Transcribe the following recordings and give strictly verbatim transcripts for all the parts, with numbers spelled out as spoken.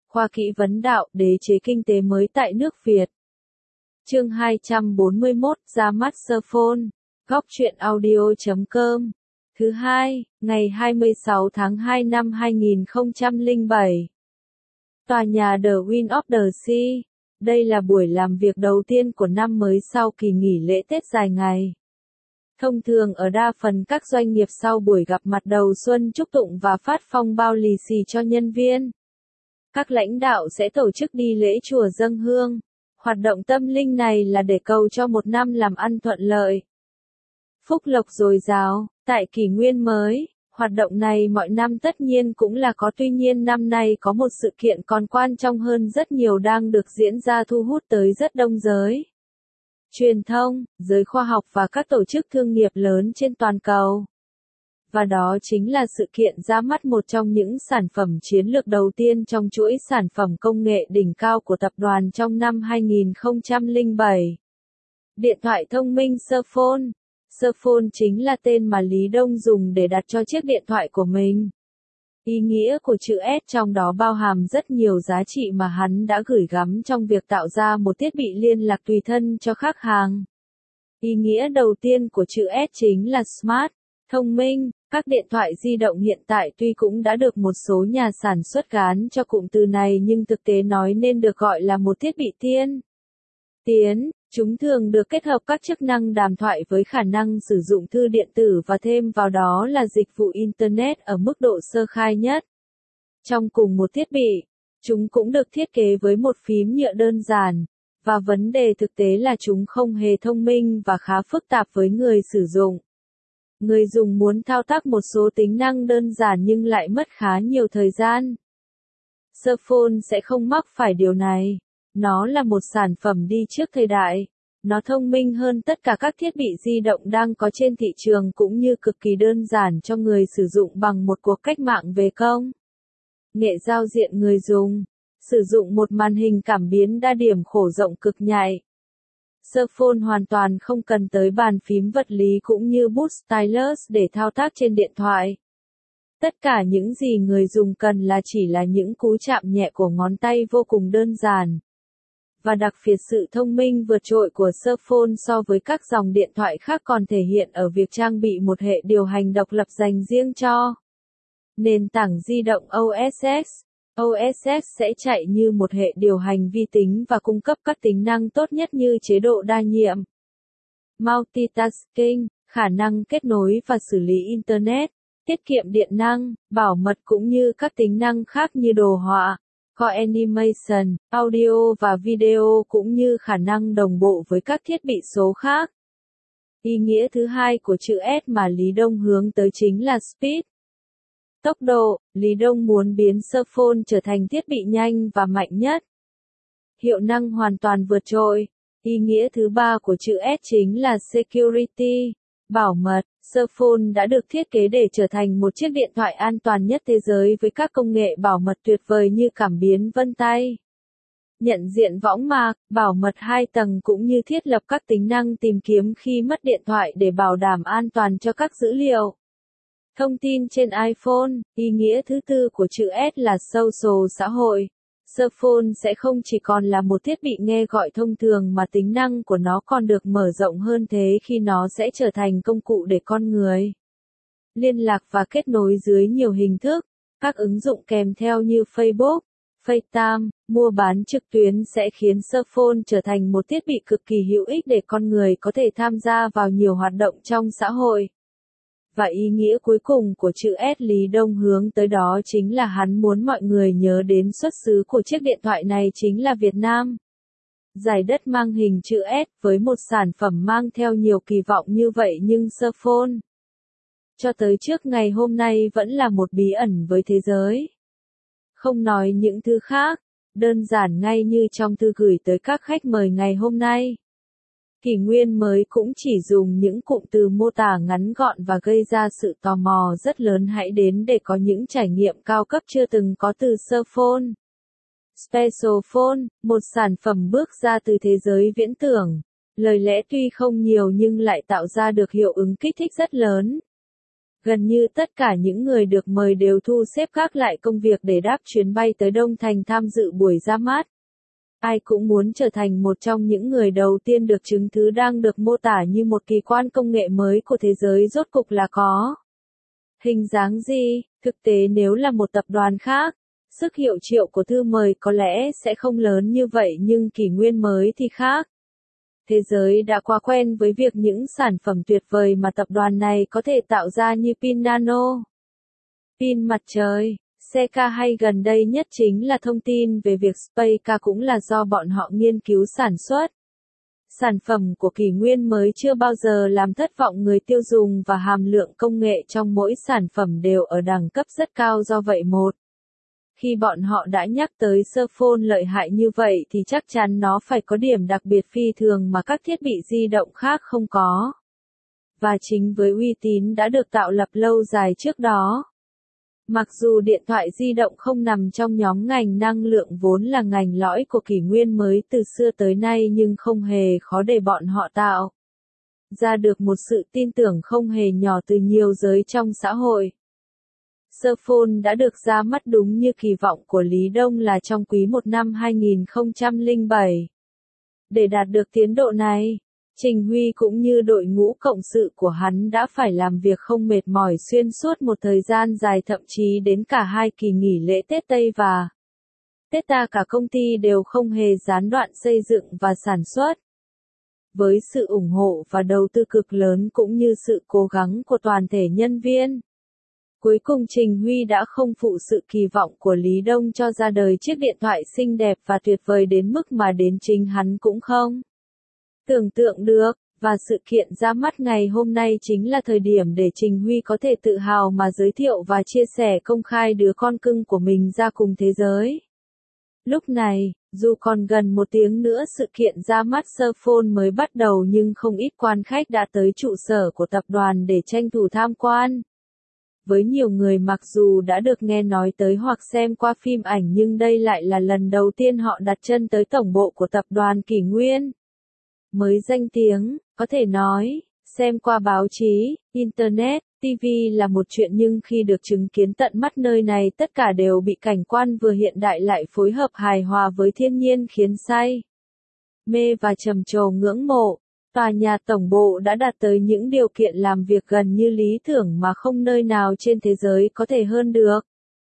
Khoa kỹ vấn đạo, đế chế kinh tế mới tại nước Việt. Chương hai trăm bốn mươi mốt, ra mắt Smartphone. Góc truyện audio chấm com. Thứ hai, ngày hai mươi sáu tháng hai năm hai nghìn không trăm lẻ bảy. Tòa nhà The Win of the Sea. Đây là buổi làm việc đầu tiên của năm mới sau kỳ nghỉ lễ Tết dài ngày. Thông thường ở đa phần các doanh nghiệp sau buổi gặp mặt đầu xuân chúc tụng và phát phong bao lì xì cho nhân viên, các lãnh đạo sẽ tổ chức đi lễ chùa dâng hương. Hoạt động tâm linh này là để cầu cho một năm làm ăn thuận lợi, phúc lộc dồi dào. Tại kỷ nguyên mới, hoạt động này mọi năm tất nhiên cũng là có, tuy nhiên năm nay có một sự kiện còn quan trọng hơn rất nhiều đang được diễn ra, thu hút tới rất đông giới truyền thông, giới khoa học và các tổ chức thương nghiệp lớn trên toàn cầu. Và đó chính là sự kiện ra mắt một trong những sản phẩm chiến lược đầu tiên trong chuỗi sản phẩm công nghệ đỉnh cao của tập đoàn trong năm hai nghìn không trăm lẻ bảy. Điện thoại thông minh Smartphone. Smartphone chính là tên mà Lý Đông dùng để đặt cho chiếc điện thoại của mình. Ý nghĩa của chữ S trong đó bao hàm rất nhiều giá trị mà hắn đã gửi gắm trong việc tạo ra một thiết bị liên lạc tùy thân cho khách hàng. Ý nghĩa đầu tiên của chữ S chính là Smart, thông minh. Các điện thoại di động hiện tại tuy cũng đã được một số nhà sản xuất gán cho cụm từ này, nhưng thực tế nói nên được gọi là một thiết bị tiên tiến. Chúng thường được kết hợp các chức năng đàm thoại với khả năng sử dụng thư điện tử và thêm vào đó là dịch vụ Internet ở mức độ sơ khai nhất. Trong cùng một thiết bị, chúng cũng được thiết kế với một phím nhựa đơn giản, và vấn đề thực tế là chúng không hề thông minh và khá phức tạp với người sử dụng. Người dùng muốn thao tác một số tính năng đơn giản nhưng lại mất khá nhiều thời gian. Smartphone sẽ không mắc phải điều này. Nó là một sản phẩm đi trước thời đại. Nó thông minh hơn tất cả các thiết bị di động đang có trên thị trường cũng như cực kỳ đơn giản cho người sử dụng bằng một cuộc cách mạng về công nghệ giao diện người dùng. Sử dụng một màn hình cảm biến đa điểm khổ rộng cực nhạy. Smartphone hoàn toàn không cần tới bàn phím vật lý cũng như bút stylus để thao tác trên điện thoại. Tất cả những gì người dùng cần là chỉ là những cú chạm nhẹ của ngón tay vô cùng đơn giản. Và đặc biệt sự thông minh vượt trội của Smartphone so với các dòng điện thoại khác còn thể hiện ở việc trang bị một hệ điều hành độc lập dành riêng cho nền tảng di động o ét ích. o ét ích sẽ chạy như một hệ điều hành vi tính và cung cấp các tính năng tốt nhất như chế độ đa nhiệm, multitasking, khả năng kết nối và xử lý Internet, tiết kiệm điện năng, bảo mật cũng như các tính năng khác như đồ họa, Core Animation, audio và video cũng như khả năng đồng bộ với các thiết bị số khác. Ý nghĩa thứ hai của chữ S mà Lý Đông hướng tới chính là Speed. Tốc độ. Lý Đông muốn biến Smartphone trở thành thiết bị nhanh và mạnh nhất. Hiệu năng hoàn toàn vượt trội. Ý nghĩa thứ ba của chữ S chính là Security, bảo mật. Smartphone đã được thiết kế để trở thành một chiếc điện thoại an toàn nhất thế giới với các công nghệ bảo mật tuyệt vời như cảm biến vân tay, nhận diện võng mạc, bảo mật hai tầng cũng như thiết lập các tính năng tìm kiếm khi mất điện thoại để bảo đảm an toàn cho các dữ liệu thông tin trên iPhone. Ý nghĩa thứ tư của chữ S là Social, xã hội. Smartphone sẽ không chỉ còn là một thiết bị nghe gọi thông thường mà tính năng của nó còn được mở rộng hơn thế khi nó sẽ trở thành công cụ để con người liên lạc và kết nối dưới nhiều hình thức. Các ứng dụng kèm theo như Facebook, FaceTime, mua bán trực tuyến sẽ khiến Smartphone trở thành một thiết bị cực kỳ hữu ích để con người có thể tham gia vào nhiều hoạt động trong xã hội. Và ý nghĩa cuối cùng của chữ S Lý Đông hướng tới đó chính là hắn muốn mọi người nhớ đến xuất xứ của chiếc điện thoại này chính là Việt Nam. Giải đất mang hình chữ S với một sản phẩm mang theo nhiều kỳ vọng như vậy nhưng Smartphone cho tới trước ngày hôm nay vẫn là một bí ẩn với thế giới. Không nói những thứ khác, đơn giản ngay như trong thư gửi tới các khách mời ngày hôm nay. Kỷ nguyên mới cũng chỉ dùng những cụm từ mô tả ngắn gọn và gây ra sự tò mò rất lớn. Hãy đến để có những trải nghiệm cao cấp chưa từng có từ Smartphone. Special Phone, một sản phẩm bước ra từ thế giới viễn tưởng. Lời lẽ tuy không nhiều nhưng lại tạo ra được hiệu ứng kích thích rất lớn. Gần như tất cả những người được mời đều thu xếp gác lại công việc để đáp chuyến bay tới Đông Thành tham dự buổi ra mắt. Ai cũng muốn trở thành một trong những người đầu tiên được chứng thứ đang được mô tả như một kỳ quan công nghệ mới của thế giới rốt cục là có. Hình dáng gì? Thực tế nếu là một tập đoàn khác, sức hiệu triệu của thư mời có lẽ sẽ không lớn như vậy nhưng kỷ nguyên mới thì khác. Thế giới đã quá quen với việc những sản phẩm tuyệt vời mà tập đoàn này có thể tạo ra như pin nano, pin mặt trời, xe ca hay gần đây nhất chính là thông tin về việc Space Car cũng là do bọn họ nghiên cứu sản xuất. Sản phẩm của kỷ nguyên mới chưa bao giờ làm thất vọng người tiêu dùng và hàm lượng công nghệ trong mỗi sản phẩm đều ở đẳng cấp rất cao do vậy một. Khi bọn họ đã nhắc tới smartphone lợi hại như vậy thì chắc chắn nó phải có điểm đặc biệt phi thường mà các thiết bị di động khác không có. Và chính với uy tín đã được tạo lập lâu dài trước đó. Mặc dù điện thoại di động không nằm trong nhóm ngành năng lượng vốn là ngành lõi của kỷ nguyên mới từ xưa tới nay nhưng không hề khó để bọn họ tạo ra được một sự tin tưởng không hề nhỏ từ nhiều giới trong xã hội. Smartphone đã được ra mắt đúng như kỳ vọng của Lý Đông là trong quý một năm hai nghìn không trăm lẻ bảy. Để đạt được tiến độ này, Trình Huy cũng như đội ngũ cộng sự của hắn đã phải làm việc không mệt mỏi xuyên suốt một thời gian dài thậm chí đến cả hai kỳ nghỉ lễ Tết Tây và Tết ta cả công ty đều không hề gián đoạn xây dựng và sản xuất. Với sự ủng hộ và đầu tư cực lớn cũng như sự cố gắng của toàn thể nhân viên. Cuối cùng Trình Huy đã không phụ sự kỳ vọng của Lý Đông cho ra đời chiếc điện thoại xinh đẹp và tuyệt vời đến mức mà đến chính hắn cũng không tưởng tượng được, và sự kiện ra mắt ngày hôm nay chính là thời điểm để Trình Huy có thể tự hào mà giới thiệu và chia sẻ công khai đứa con cưng của mình ra cùng thế giới. Lúc này, dù còn gần một tiếng nữa sự kiện ra mắt smartphone mới bắt đầu nhưng không ít quan khách đã tới trụ sở của tập đoàn để tranh thủ tham quan. Với nhiều người mặc dù đã được nghe nói tới hoặc xem qua phim ảnh nhưng đây lại là lần đầu tiên họ đặt chân tới tổng bộ của tập đoàn Kỷ Nguyên. Mới danh tiếng, có thể nói, xem qua báo chí, Internet, ti vi là một chuyện nhưng khi được chứng kiến tận mắt nơi này tất cả đều bị cảnh quan vừa hiện đại lại phối hợp hài hòa với thiên nhiên khiến say, mê và trầm trồ ngưỡng mộ. Tòa nhà tổng bộ đã đạt tới những điều kiện làm việc gần như lý tưởng mà không nơi nào trên thế giới có thể hơn được.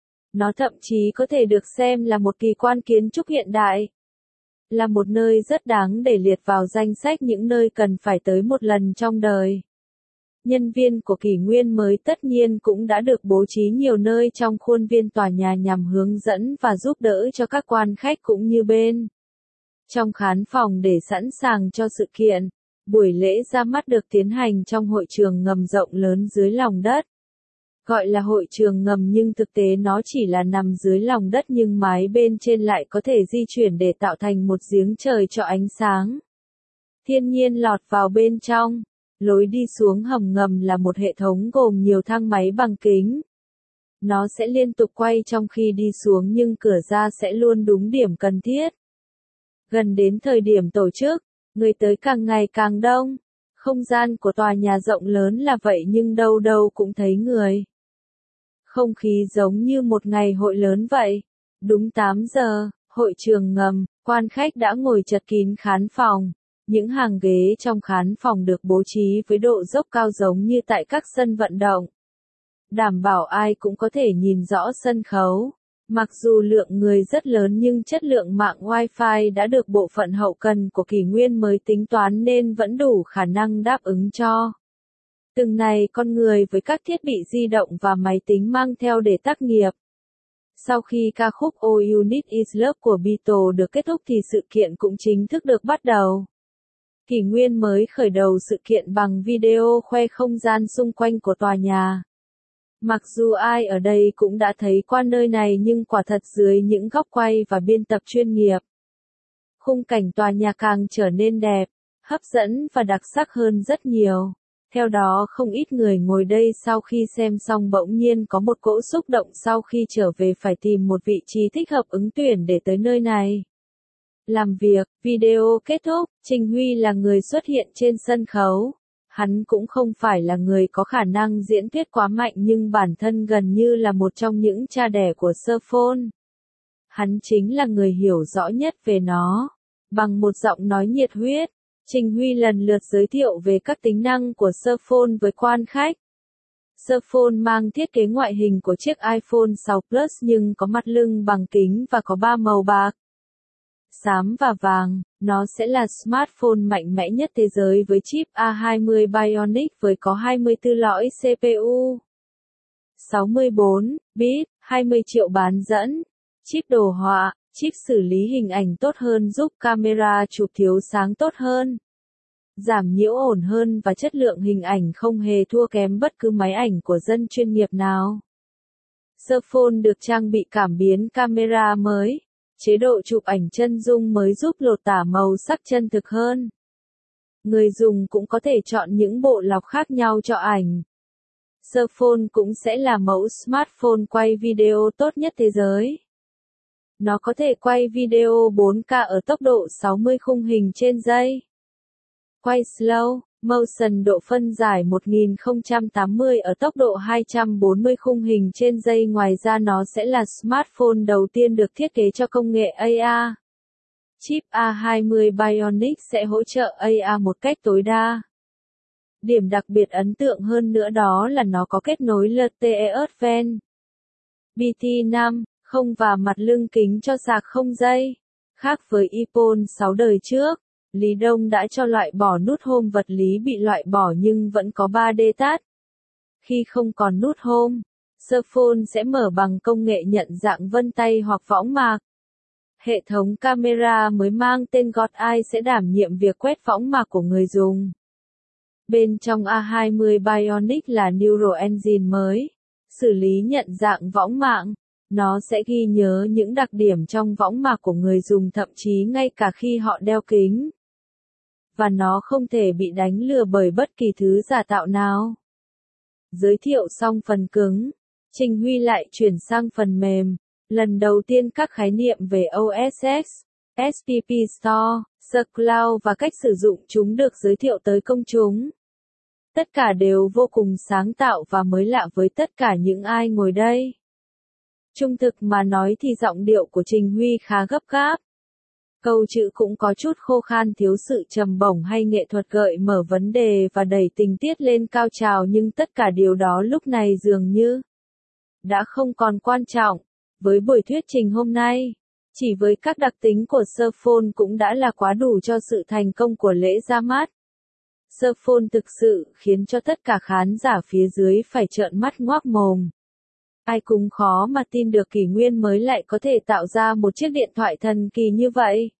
Nó thậm chí có thể được xem là một kỳ quan kiến trúc hiện đại. Là một nơi rất đáng để liệt vào danh sách những nơi cần phải tới một lần trong đời. Nhân viên của kỷ nguyên mới tất nhiên cũng đã được bố trí nhiều nơi trong khuôn viên tòa nhà nhằm hướng dẫn và giúp đỡ cho các quan khách cũng như bên trong khán phòng để sẵn sàng cho sự kiện. Buổi lễ ra mắt được tiến hành trong hội trường ngầm rộng lớn dưới lòng đất. Gọi là hội trường ngầm nhưng thực tế nó chỉ là nằm dưới lòng đất nhưng mái bên trên lại có thể di chuyển để tạo thành một giếng trời cho ánh sáng thiên nhiên lọt vào bên trong. Lối đi xuống hầm ngầm là một hệ thống gồm nhiều thang máy bằng kính. Nó sẽ liên tục quay trong khi đi xuống nhưng cửa ra sẽ luôn đúng điểm cần thiết. Gần đến thời điểm tổ chức, người tới càng ngày càng đông. Không gian của tòa nhà rộng lớn là vậy nhưng đâu đâu cũng thấy người. Không khí giống như một ngày hội lớn vậy. Đúng tám giờ, hội trường ngầm, quan khách đã ngồi chật kín khán phòng. Những hàng ghế trong khán phòng được bố trí với độ dốc cao giống như tại các sân vận động. Đảm bảo ai cũng có thể nhìn rõ sân khấu. Mặc dù lượng người rất lớn nhưng chất lượng mạng Wi-Fi đã được bộ phận hậu cần của kỷ nguyên mới tính toán nên vẫn đủ khả năng đáp ứng cho từng này con người với các thiết bị di động và máy tính mang theo để tác nghiệp. Sau khi ca khúc All You Need Is Love của Beatles được kết thúc thì sự kiện cũng chính thức được bắt đầu. Kỷ nguyên mới khởi đầu sự kiện bằng video khoe không gian xung quanh của tòa nhà. Mặc dù ai ở đây cũng đã thấy qua nơi này nhưng quả thật dưới những góc quay và biên tập chuyên nghiệp. Khung cảnh tòa nhà càng trở nên đẹp, hấp dẫn và đặc sắc hơn rất nhiều. Theo đó không ít người ngồi đây sau khi xem xong bỗng nhiên có một cỗ xúc động sau khi trở về phải tìm một vị trí thích hợp ứng tuyển để tới nơi này. Làm việc, video kết thúc, Trình Huy là người xuất hiện trên sân khấu. Hắn cũng không phải là người có khả năng diễn thuyết quá mạnh nhưng bản thân gần như là một trong những cha đẻ của Smartphone. Hắn chính là người hiểu rõ nhất về nó. Bằng một giọng nói nhiệt huyết, Trình Huy lần lượt giới thiệu về các tính năng của Smartphone với quan khách. Smartphone mang thiết kế ngoại hình của chiếc iPhone sáu Plus nhưng có mặt lưng bằng kính và có ba màu bạc, xám và vàng. Nó sẽ là smartphone mạnh mẽ nhất thế giới với chip A hai mươi Bionic với có hai mươi tư lõi xê pê u, sáu mươi bốn bit, hai mươi triệu bán dẫn, chip đồ họa, chip xử lý hình ảnh tốt hơn giúp camera chụp thiếu sáng tốt hơn, giảm nhiễu ồn hơn và chất lượng hình ảnh không hề thua kém bất cứ máy ảnh của dân chuyên nghiệp nào. Smartphone được trang bị cảm biến camera mới. Chế độ chụp ảnh chân dung mới giúp lột tả màu sắc chân thực hơn. Người dùng cũng có thể chọn những bộ lọc khác nhau cho ảnh. Smartphone cũng sẽ là mẫu smartphone quay video tốt nhất thế giới. Nó có thể quay video bốn K ở tốc độ sáu mươi khung hình trên giây. Quay slow motion độ phân giải một nghìn không trăm tám mươi ở tốc độ hai trăm bốn mươi khung hình trên giây. Ngoài ra nó sẽ là smartphone đầu tiên được thiết kế cho công nghệ a rờ. Chip A hai mươi Bionic sẽ hỗ trợ a rờ một cách tối đa. Điểm đặc biệt ấn tượng hơn nữa đó là nó có kết nối lờ tê e Advanced bê tê năm, không và mặt lưng kính cho sạc không dây. Khác với iPhone sáu đời trước, Lý Đông đã cho loại bỏ nút home vật lý bị loại bỏ nhưng vẫn có ba D Touch. Khi không còn nút home, Smartphone sẽ mở bằng công nghệ nhận dạng vân tay hoặc võng mạc. Hệ thống camera mới mang tên God Eye sẽ đảm nhiệm việc quét võng mạc của người dùng. Bên trong A hai mươi Bionic là Neural Engine mới, xử lý nhận dạng võng mạc. Nó sẽ ghi nhớ những đặc điểm trong võng mạc của người dùng thậm chí ngay cả khi họ đeo kính. Và nó không thể bị đánh lừa bởi bất kỳ thứ giả tạo nào. Giới thiệu xong phần cứng, Trình Huy lại chuyển sang phần mềm. Lần đầu tiên các khái niệm về o ét ích, ét pê pê Store, SerCloud và cách sử dụng chúng được giới thiệu tới công chúng. Tất cả đều vô cùng sáng tạo và mới lạ với tất cả những ai ngồi đây. Trung thực mà nói thì giọng điệu của Trình Huy khá gấp gáp. Câu chữ cũng có chút khô khan, thiếu sự trầm bổng hay nghệ thuật gợi mở vấn đề và đẩy tình tiết lên cao trào, nhưng tất cả điều đó lúc này dường như đã không còn quan trọng. Với buổi thuyết trình hôm nay, chỉ với các đặc tính của Smartphone cũng đã là quá đủ cho sự thành công của lễ ra mắt. Smartphone thực sự khiến cho tất cả khán giả phía dưới phải trợn mắt ngoác mồm. Ai cũng khó mà tin được kỷ nguyên mới lại có thể tạo ra một chiếc điện thoại thần kỳ như vậy.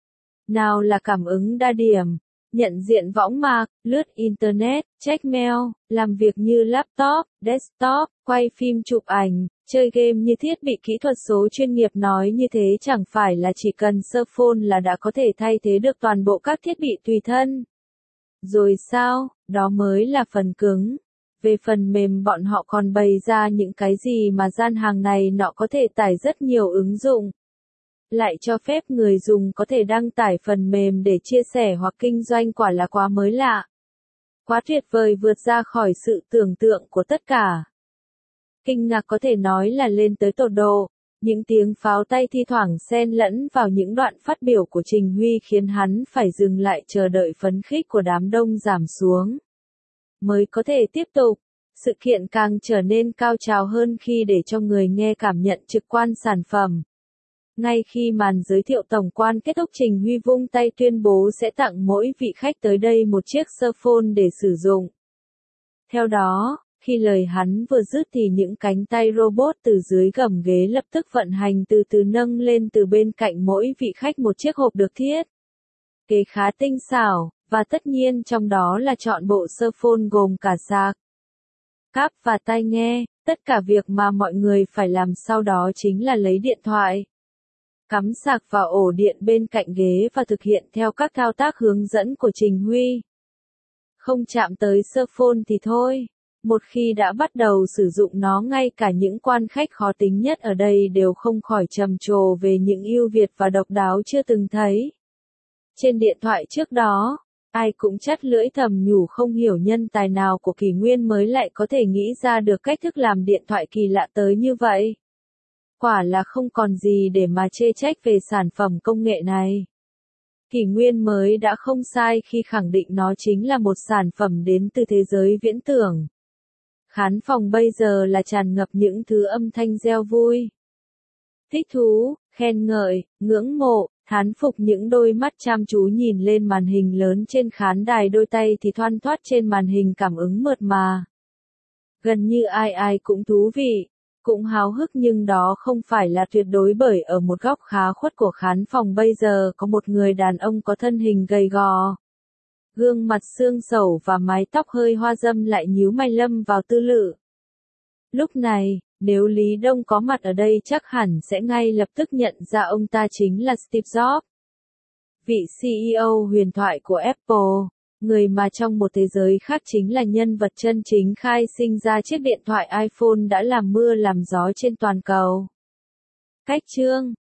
Nào là cảm ứng đa điểm, nhận diện võng mạc, lướt Internet, check mail, làm việc như laptop, desktop, quay phim chụp ảnh, chơi game như thiết bị kỹ thuật số chuyên nghiệp. Nói như thế chẳng phải là chỉ cần Smartphone là đã có thể thay thế được toàn bộ các thiết bị tùy thân. Rồi sao, đó mới là phần cứng. Về phần mềm bọn họ còn bày ra những cái gì mà gian hàng này nọ có thể tải rất nhiều ứng dụng. Lại cho phép người dùng có thể đăng tải phần mềm để chia sẻ hoặc kinh doanh, quả là quá mới lạ. Quá tuyệt vời, vượt ra khỏi sự tưởng tượng của tất cả. Kinh ngạc có thể nói là lên tới tột độ. Những tiếng pháo tay thi thoảng xen lẫn vào những đoạn phát biểu của Trình Huy khiến hắn phải dừng lại, chờ đợi phấn khích của đám đông giảm xuống mới có thể tiếp tục. Sự kiện càng trở nên cao trào hơn khi để cho người nghe cảm nhận trực quan sản phẩm. Ngay khi màn giới thiệu tổng quan kết thúc, Trình Huy vung tay tuyên bố sẽ tặng mỗi vị khách tới đây một chiếc Smartphone để sử dụng. Theo đó, khi lời hắn vừa dứt thì những cánh tay robot từ dưới gầm ghế lập tức vận hành, từ từ nâng lên từ bên cạnh mỗi vị khách một chiếc hộp được thiết kế khá tinh xảo, và tất nhiên trong đó là trọn bộ Smartphone gồm cả sạc, cáp và tai nghe. Tất cả việc mà mọi người phải làm sau đó chính là lấy điện thoại, cắm sạc vào ổ điện bên cạnh ghế và thực hiện theo các thao tác hướng dẫn của Trình Huy. Không chạm tới Smartphone thì thôi. Một khi đã bắt đầu sử dụng nó, ngay cả những quan khách khó tính nhất ở đây đều không khỏi trầm trồ về những ưu việt và độc đáo chưa từng thấy trên điện thoại trước đó. Ai cũng chắt lưỡi thầm nhủ không hiểu nhân tài nào của kỷ nguyên mới lại có thể nghĩ ra được cách thức làm điện thoại kỳ lạ tới như vậy. Quả là không còn gì để mà chê trách về sản phẩm công nghệ này. Kỷ nguyên mới đã không sai khi khẳng định nó chính là một sản phẩm đến từ thế giới viễn tưởng. Khán phòng bây giờ là tràn ngập những thứ âm thanh reo vui, thích thú, khen ngợi, ngưỡng mộ, thán phục. Những đôi mắt chăm chú nhìn lên màn hình lớn trên khán đài, đôi tay thì thoăn thoắt trên màn hình cảm ứng mượt mà. Gần như ai ai cũng thú vị, cũng háo hức, nhưng đó không phải là tuyệt đối, bởi ở một góc khá khuất của khán phòng bây giờ có một người đàn ông có thân hình gầy gò, gương mặt xương xẩu và mái tóc hơi hoa râm lại nhíu mày lâm vào tư lự. Lúc này, nếu Lý Đông có mặt ở đây chắc hẳn sẽ ngay lập tức nhận ra ông ta chính là Steve Jobs, vị xê e ô huyền thoại của Apple, người mà trong một thế giới khác chính là nhân vật chân chính khai sinh ra chiếc điện thoại iPhone đã làm mưa làm gió trên toàn cầu. Cách chương